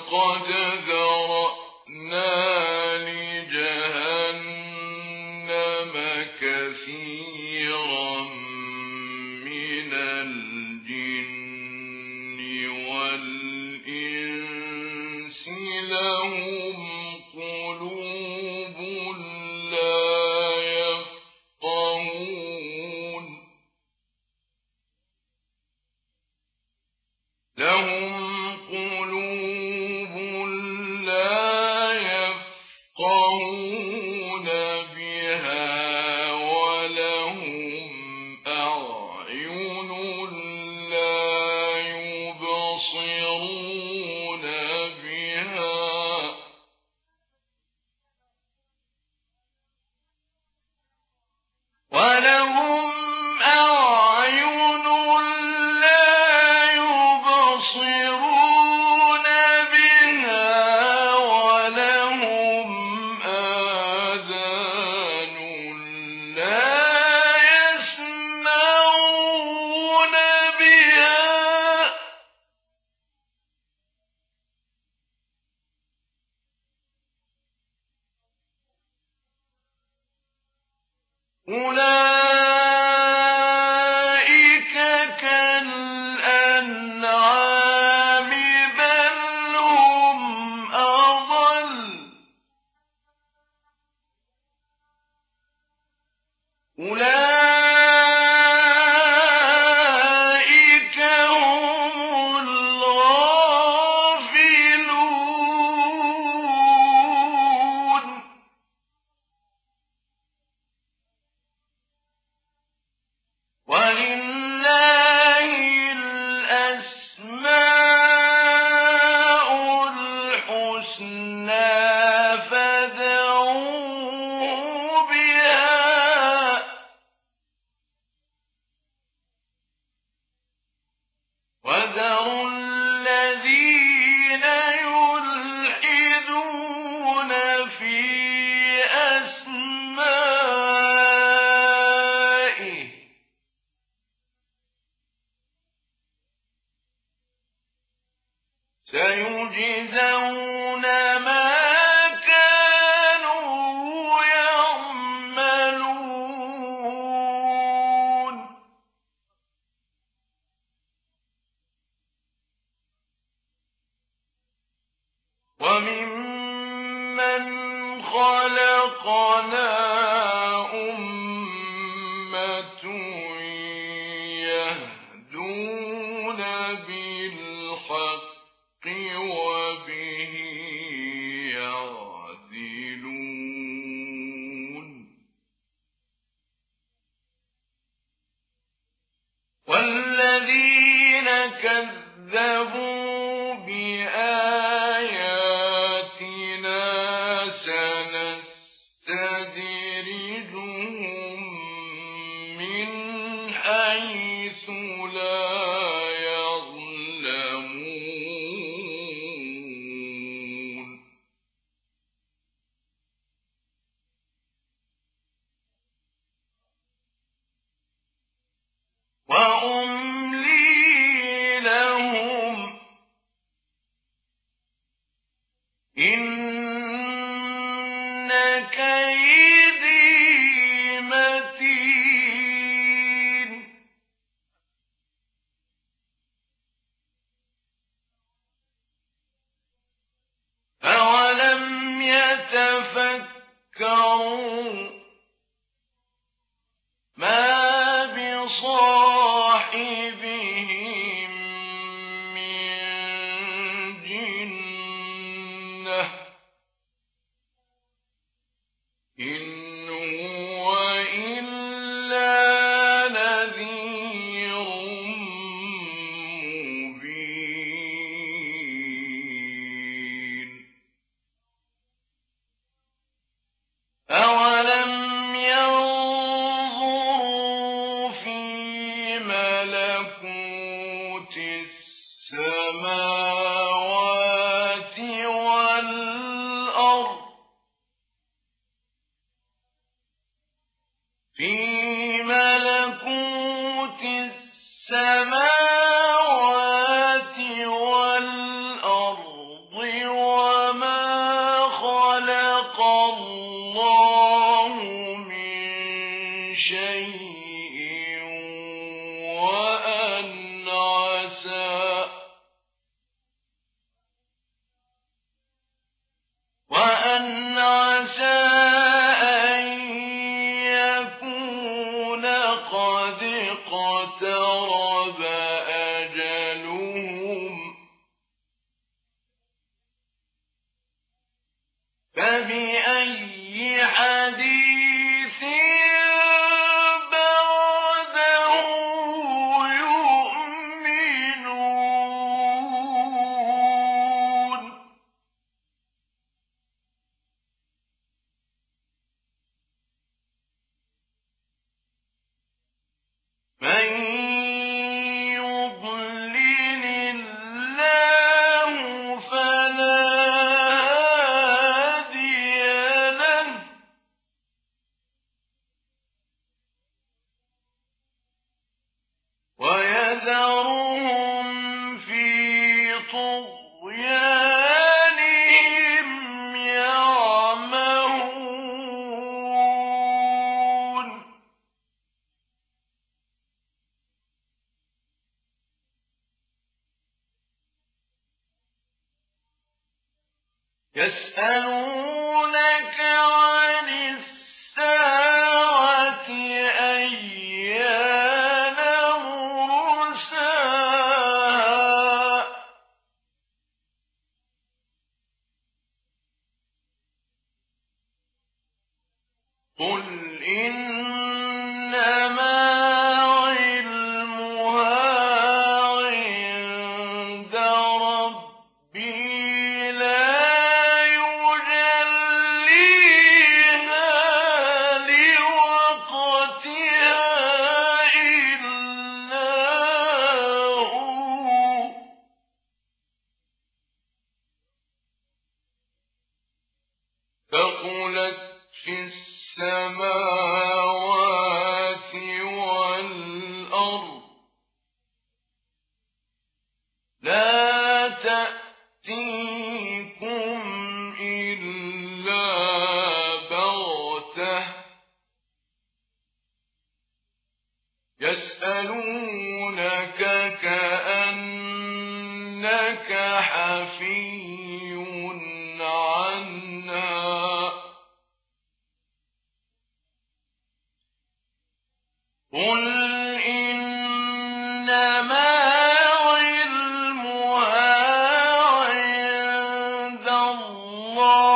وَلَقَدْ ذَرَأْنَا لِجَهَنَّمَ كَثِيرًا مِنَ الْجِنِّ وَالْإِنسِ لَهُمْ قُلُوبٌ لَّا يَفْقَهُونَ بِهَا وَلَهُمْ أَعْيُنٌ لَّا يُبْصِرُونَ بِهَا وَلَهُمْ آذَانٌ لَّا يَسْمَعُونَ بِهَا أُولَٰئِكَ كَالْأَنْعَامِ بَلْ هُمْ أَضَلُّ أُولَٰئِكَ هُمُ الْغَافِلُونَ وَلِلَّهِ الْأَسْمَاءُ الْحُسْنَىٰ فَادْعُوهُ بِهَا وَذَرُوا الَّذِينَ يُلْحِدُونَ فِي أَسْمَائِهِ سَيُجْزَوْنَ مَا كَانُوا يَعْمَلُونَ وَمِمَّنْ خَلَقْنَا أُمَّةٌ يَهْدُونَ بِالْحَقِّ وَبِهِ يَعْدِلُونَ وَالَّذِينَ كَذَّبُوا بِآيَاتِنَا سَنَسْتَدْرِجُهُم مِّنْ حَيْثُ لَا يَعْلَمُونَ وَأُمْلِي لَهُمْ إِنَّ كَيْدِي مَتِينٌ أَوَلَمْ يَتَفَكَّرُوا مَا بِصَاحِبِهِم مِّن جِنَّةٍ إِنْ هُوَ إِلَّا نَذِيرٌ مُّبِينٌ أَوَلَمْ يَنظُرُوا فِي مَلَكُوتِ السَّمَاوَاتِ وَالْأَرْضِ اقترب أجلهم فبأي حديث بعده يؤمنون من يضلل الله فلا هادي له ويذرهم في طغيانهم يعمهون يسألونك عن الساعة أيان مرساها قل إنما علمها عند ربي لا يجليها لوقتها إلا هو ثقلت في السماوات والأرض لا تأتيكم إلا بغتة يسألونك كأنك حفي عنها قل إنما علمها عند الله